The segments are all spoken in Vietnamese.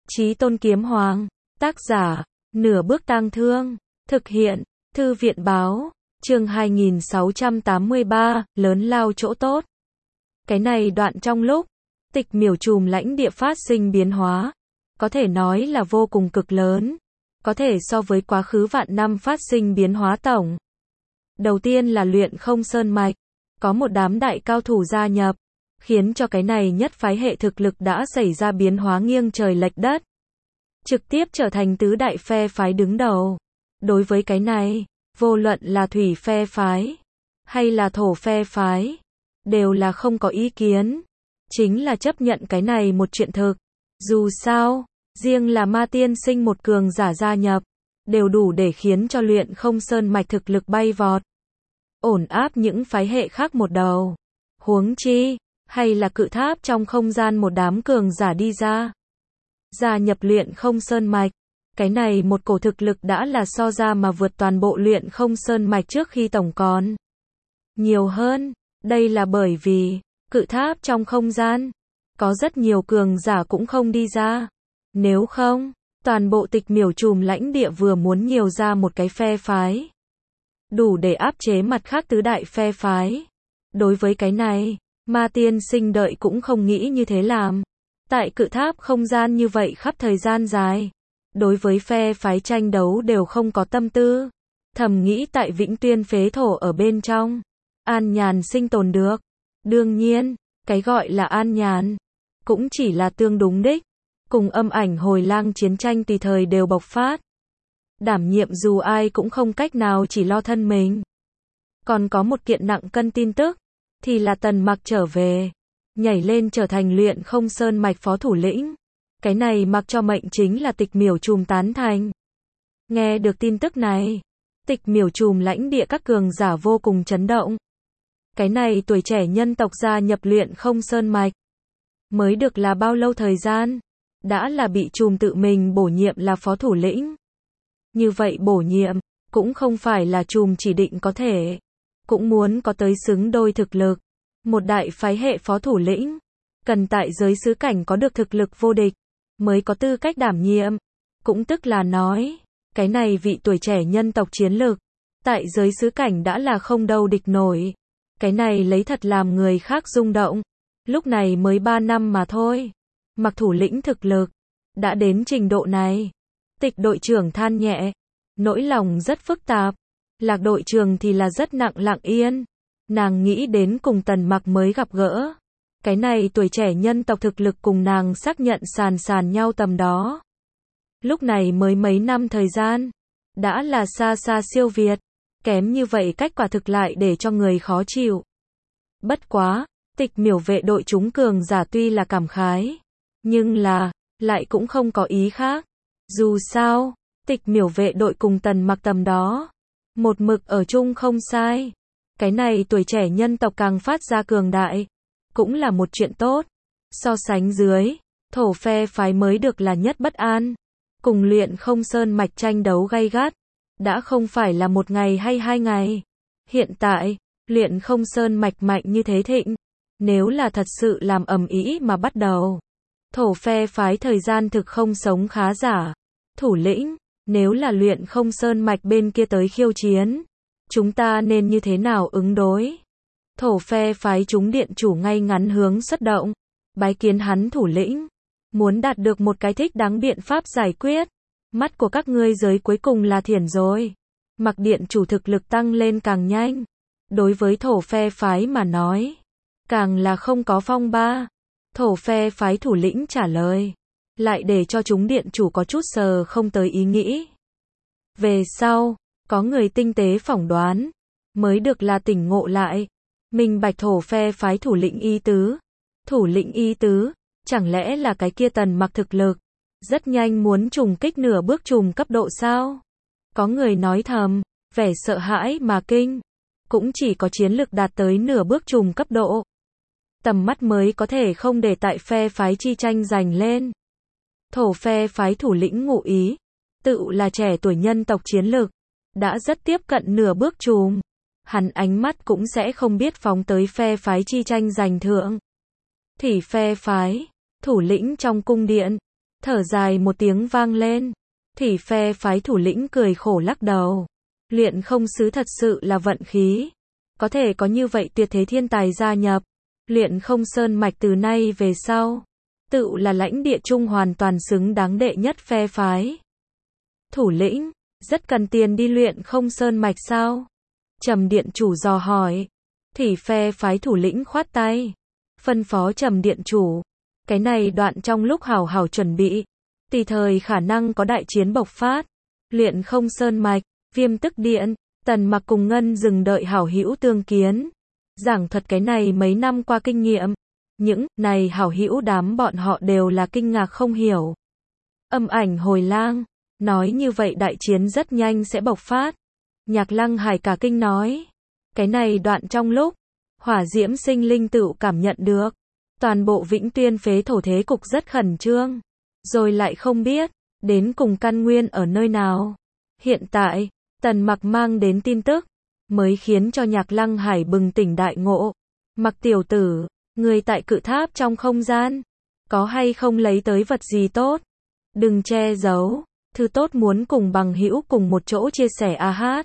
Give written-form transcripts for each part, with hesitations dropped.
Chí Tôn Kiếm Hoàng, tác giả, Nửa Bước Tang Thương, thực hiện, Thư viện báo, chương 2683, lớn lao chỗ tốt. Cái này đoạn trong lúc, Tịch Miểu Trùm lãnh địa phát sinh biến hóa, có thể nói là vô cùng cực lớn, có thể so với quá khứ vạn năm phát sinh biến hóa tổng. Đầu tiên là Luyện Không Sơn Mạch, có một đám đại cao thủ gia nhập, khiến cho cái này nhất phái hệ thực lực đã xảy ra biến hóa nghiêng trời lệch đất. Trực tiếp trở thành tứ đại phe phái đứng đầu. Đối với cái này, vô luận là thủy phe phái, hay là thổ phe phái, đều là không có ý kiến. Chính là chấp nhận cái này một chuyện thực. Dù sao, riêng là Ma Tiên Sinh một cường giả gia nhập, đều đủ để khiến cho Luyện Không Sơn Mạch thực lực bay vọt, ổn áp những phái hệ khác một đầu. Huống chi, hay là Cự Tháp trong không gian một đám cường giả đi ra, gia nhập Luyện Không Sơn Mạch. Cái này một cổ thực lực đã là so ra mà vượt toàn bộ Luyện Không Sơn Mạch trước khi tổng còn nhiều hơn. Đây là bởi vì, Cự Tháp trong không gian, có rất nhiều cường giả cũng không đi ra. Nếu không, toàn bộ Tịch Miểu Trùm lãnh địa vừa muốn nhiều ra một cái phe phái, đủ để áp chế mặt khác tứ đại phe phái. Đối với cái này, Ma Tiên Sinh đợi cũng không nghĩ như thế làm. Tại Cự Tháp không gian như vậy khắp thời gian dài, đối với phe phái tranh đấu đều không có tâm tư. Thầm nghĩ tại Vĩnh Tuyên phế thổ ở bên trong, an nhàn sinh tồn được. Đương nhiên, cái gọi là an nhàn, cũng chỉ là tương đúng đích. Cùng Âm Ảnh Hồi Lang chiến tranh tùy thời đều bộc phát. Đảm nhiệm dù ai cũng không cách nào chỉ lo thân mình. Còn có một kiện nặng cân tin tức, thì là Tần Mặc trở về, nhảy lên trở thành Luyện Không Sơn Mạch phó thủ lĩnh. Cái này mặc cho mệnh chính là Tịch Miểu Trùm tán thành. Nghe được tin tức này, Tịch Miểu Trùm lãnh địa các cường giả vô cùng chấn động. Cái này tuổi trẻ nhân tộc gia nhập Luyện Không Sơn Mạch, mới được là bao lâu thời gian, đã là bị Trùm tự mình bổ nhiệm là phó thủ lĩnh. Như vậy bổ nhiệm, cũng không phải là Trùm chỉ định có thể, cũng muốn có tới xứng đôi thực lực. Một đại phái hệ phó thủ lĩnh, cần tại giới xứ cảnh có được thực lực vô địch, mới có tư cách đảm nhiệm. Cũng tức là nói, cái này vị tuổi trẻ nhân tộc chiến lực, tại giới xứ cảnh đã là không đâu địch nổi. Cái này lấy thật làm người khác rung động. Lúc này mới 3 năm mà thôi. Mặc thủ lĩnh thực lực, đã đến trình độ này. Tịch đội trưởng than nhẹ, nỗi lòng rất phức tạp. Lạc đội trưởng thì là rất lặng yên. Nàng nghĩ đến cùng Tần Mặc mới gặp gỡ. Cái này tuổi trẻ nhân tộc thực lực cùng nàng xác nhận sàn nhau tầm đó. Lúc này mới mấy năm thời gian, đã là xa xa siêu việt. Kém như vậy cách quả thực lại để cho người khó chịu. Bất quá, Tịch Miểu vệ đội chúng cường giả tuy là cảm khái, nhưng là, lại cũng không có ý khác. Dù sao, Tịch Miểu vệ đội cùng Tần Mặc tầm đó, một mực ở chung không sai. Cái này tuổi trẻ nhân tộc càng phát ra cường đại, cũng là một chuyện tốt. So sánh dưới, thổ phe phái mới được là nhất bất an. Cùng Luyện Không Sơn Mạch tranh đấu gay gắt, đã không phải là một ngày hay 2 ngày. Hiện tại, Luyện Không Sơn Mạch mạnh như thế thịnh, nếu là thật sự làm ầm ĩ mà bắt đầu, thổ phe phái thời gian thực không sống khá giả. Thủ lĩnh, nếu là Luyện Không Sơn Mạch bên kia tới khiêu chiến, chúng ta nên như thế nào ứng đối? Thổ phe phái chúng điện chủ ngay ngắn hướng xuất động, bái kiến hắn thủ lĩnh, muốn đạt được một cái thích đáng biện pháp giải quyết. Mắt của các ngươi giới cuối cùng là thiển rồi. Mặc điện chủ thực lực tăng lên càng nhanh. Đối với thổ phe phái mà nói, càng là không có phong ba. Thổ phe phái thủ lĩnh trả lời, lại để cho chúng điện chủ có chút sờ không tới ý nghĩ. Về sau, có người tinh tế phỏng đoán, mới được là tỉnh ngộ lại. Minh bạch thổ phe phái thủ lĩnh y tứ. Thủ lĩnh y tứ, chẳng lẽ là cái kia Tần Mặc thực lực rất nhanh muốn trùng kích nửa bước trùm cấp độ sao? Có người nói thầm, vẻ sợ hãi mà kinh. Cũng chỉ có chiến lực đạt tới nửa bước trùm cấp độ, tầm mắt mới có thể không để tại phe phái chi tranh giành lên. Thổ phe phái thủ lĩnh Ngụ Ý, tự là trẻ tuổi nhân tộc chiến lực, đã rất tiếp cận nửa bước trùm. Hắn ánh mắt cũng sẽ không biết phóng tới phe phái chi tranh giành thượng. Thì phe phái, thủ lĩnh trong cung điện, Thở dài một tiếng vang lên. Thủy phe phái thủ lĩnh cười khổ lắc đầu. Luyện không sứ thật sự là vận khí. Có thể có như vậy tuyệt thế thiên tài gia nhập. Luyện không sơn mạch từ nay về sau. Tự là lãnh địa chung hoàn toàn xứng đáng đệ nhất phe phái. Thủ lĩnh, rất cần tiền đi luyện không sơn mạch sao? Trầm điện chủ dò hỏi. Thủy phe phái thủ lĩnh khoát tay. Phân phó Trầm điện chủ. Cái này đoạn trong lúc hào hào chuẩn bị. Tùy thời khả năng có đại chiến bộc phát. Luyện không sơn mạch, Viêm Tức Điện, Tần Mặc cùng Ngân Dừng đợi hảo hữu tương kiến. Giảng thuật cái này mấy năm qua kinh nghiệm. Những này hảo hữu đám bọn họ đều là kinh ngạc không hiểu. Âm Ảnh Hồi Lang, nói như vậy đại chiến rất nhanh sẽ bộc phát. Nhạc Lăng Hải cả kinh nói. Cái này đoạn trong lúc, Hỏa Diễm Sinh Linh tự cảm nhận được. Toàn bộ Vĩnh Tuyên phế thổ thế cục rất khẩn trương. Rồi lại không biết, đến cùng căn nguyên ở nơi nào. Hiện tại, Tần Mặc mang đến tin tức, mới khiến cho Nhạc Lăng Hải bừng tỉnh đại ngộ. Mặc tiểu tử, người tại cự tháp trong không gian, có hay không lấy tới vật gì tốt? Đừng che giấu, thứ tốt muốn cùng bằng hữu cùng một chỗ chia sẻ a hát.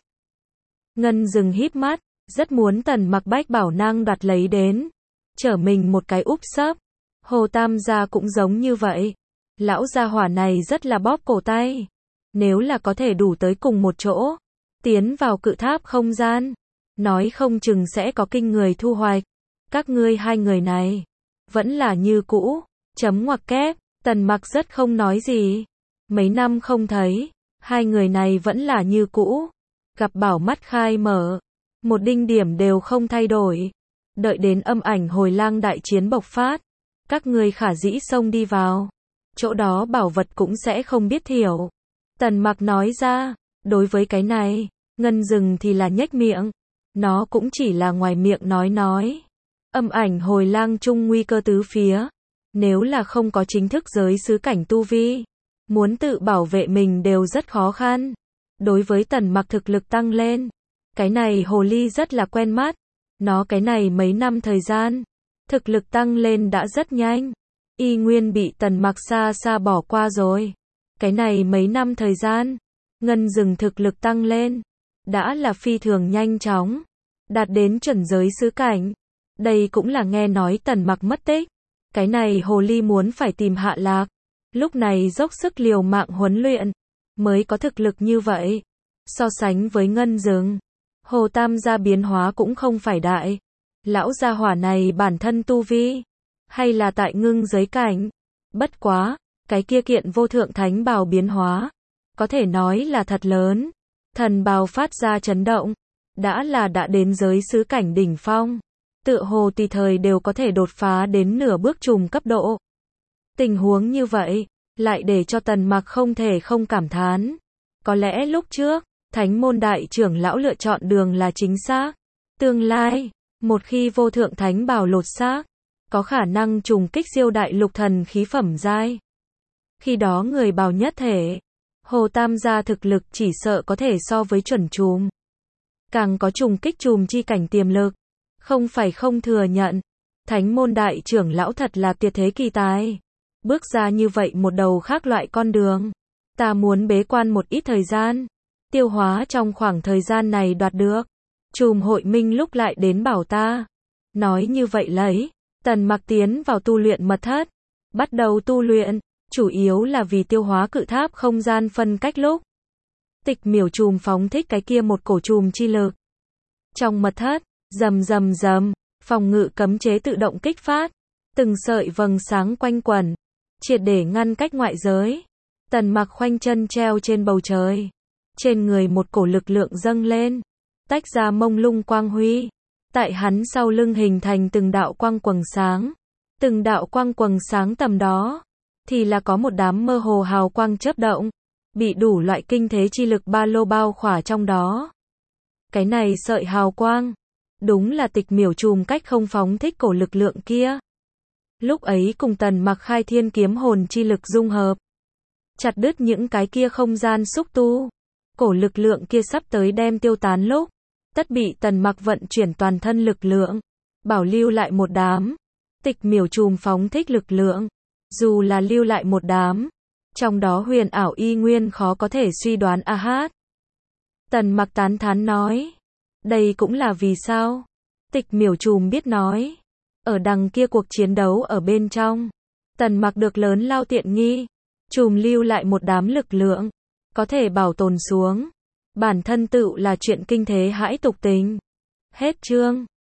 Ngân Dừng híp mắt, rất muốn Tần Mặc bách bảo nang đoạt lấy đến. Trở mình một cái úp sấp. Hồ Tam gia cũng giống như vậy. Lão gia hỏa này rất là bóp cổ tay. Nếu là có thể đủ tới cùng một chỗ, tiến vào cự tháp không gian, nói không chừng sẽ có kinh người thu hoạch. Các ngươi hai người này, vẫn là như cũ, chấm ngoặc kép, Tần Mặc rất không nói gì. Mấy năm không thấy, hai người này vẫn là như cũ. Gặp bảo mắt khai mở, một đinh điểm đều không thay đổi. Đợi đến Âm Ảnh Hồi Lang đại chiến bộc phát, các ngươi khả dĩ xông đi vào. Chỗ đó bảo vật cũng sẽ không biết thiểu. Tần Mặc nói ra, đối với cái này, Ngân Dừng thì là nhếch miệng. Nó cũng chỉ là ngoài miệng nói. Âm Ảnh Hồi Lang chung nguy cơ tứ phía. Nếu là không có chính thức giới sứ cảnh tu vi, muốn tự bảo vệ mình đều rất khó khăn. Đối với Tần Mặc thực lực tăng lên, cái này hồ ly rất là quen mắt. Nó cái này mấy năm thời gian, thực lực tăng lên đã rất nhanh. Y nguyên bị Tần Mặc xa xa bỏ qua rồi. Cái này mấy năm thời gian, Ngân Dừng thực lực tăng lên, đã là phi thường nhanh chóng, đạt đến chuẩn giới sứ cảnh. Đây cũng là nghe nói Tần Mặc mất tích. Cái này hồ ly muốn phải tìm hạ lạc. Lúc này dốc sức liều mạng huấn luyện, mới có thực lực như vậy. So sánh với Ngân Dừng, Hồ Tam gia biến hóa cũng không phải đại. Lão gia hỏa này bản thân tu vi, hay là tại ngưng giới cảnh. Bất quá, cái kia kiện vô thượng thánh bào biến hóa, có thể nói là thật lớn. Thần bào phát ra chấn động, đã đến giới sứ cảnh đỉnh phong. Tựa hồ tùy thời đều có thể đột phá đến nửa bước trùm cấp độ. Tình huống như vậy, lại để cho Tần Mặc không thể không cảm thán. Có lẽ lúc trước, Thánh môn đại trưởng lão lựa chọn đường là chính xác. Tương lai, một khi vô thượng thánh bào lột xác, có khả năng trùng kích siêu đại lục thần khí phẩm giai. Khi đó người bào nhất thể, Hồ Tam gia thực lực chỉ sợ có thể so với chuẩn trùm. Càng có trùng kích trùm chi cảnh tiềm lực. Không phải không thừa nhận, Thánh môn đại trưởng lão thật là tuyệt thế kỳ tài. Bước ra như vậy một đầu khác loại con đường. Ta muốn bế quan một ít thời gian, tiêu hóa trong khoảng thời gian này đoạt được. Trùm hội minh lúc lại đến bảo ta. Nói như vậy lấy, Tần Mặc tiến vào tu luyện mật thất. Bắt đầu tu luyện, chủ yếu là vì tiêu hóa cự tháp không gian phân cách lúc. Tịch miểu trùm phóng thích cái kia một cổ trùm chi lực. Trong mật thất, rầm rầm rầm, phòng ngự cấm chế tự động kích phát. Từng sợi vầng sáng quanh quẩn, triệt để ngăn cách ngoại giới. Tần Mặc khoanh chân treo trên bầu trời. Trên người một cổ lực lượng dâng lên, tách ra mông lung quang huy. Tại hắn sau lưng hình thành từng đạo quang quầng sáng. Từng đạo quang quầng sáng tầm đó, thì là có một đám mơ hồ hào quang chớp động, bị đủ loại kinh thế chi lực ba lô bao khỏa trong đó. Cái này sợi hào quang, đúng là tịch miểu trùm cách không phóng thích cổ lực lượng kia. Lúc ấy cùng Tần Mặc khai thiên kiếm hồn chi lực dung hợp, chặt đứt những cái kia không gian xúc tu. Cổ lực lượng kia sắp tới đem tiêu tán lúc, tất bị Tần Mặc vận chuyển toàn thân lực lượng, bảo lưu lại một đám. Tịch miểu trùm phóng thích lực lượng, dù là lưu lại một đám, Trong đó huyền ảo y nguyên khó có thể suy đoán a hát. Tần Mặc tán thán nói. Đây cũng là vì sao? Tịch Miểu Trùm biết nói. Ở đằng kia cuộc chiến đấu ở bên trong, Tần Mặc được lớn lao tiện nghi. Trùm lưu lại một đám lực lượng, có thể bảo tồn xuống. Bản thân tựu là chuyện kinh thế hãi tục tình. Hết chương.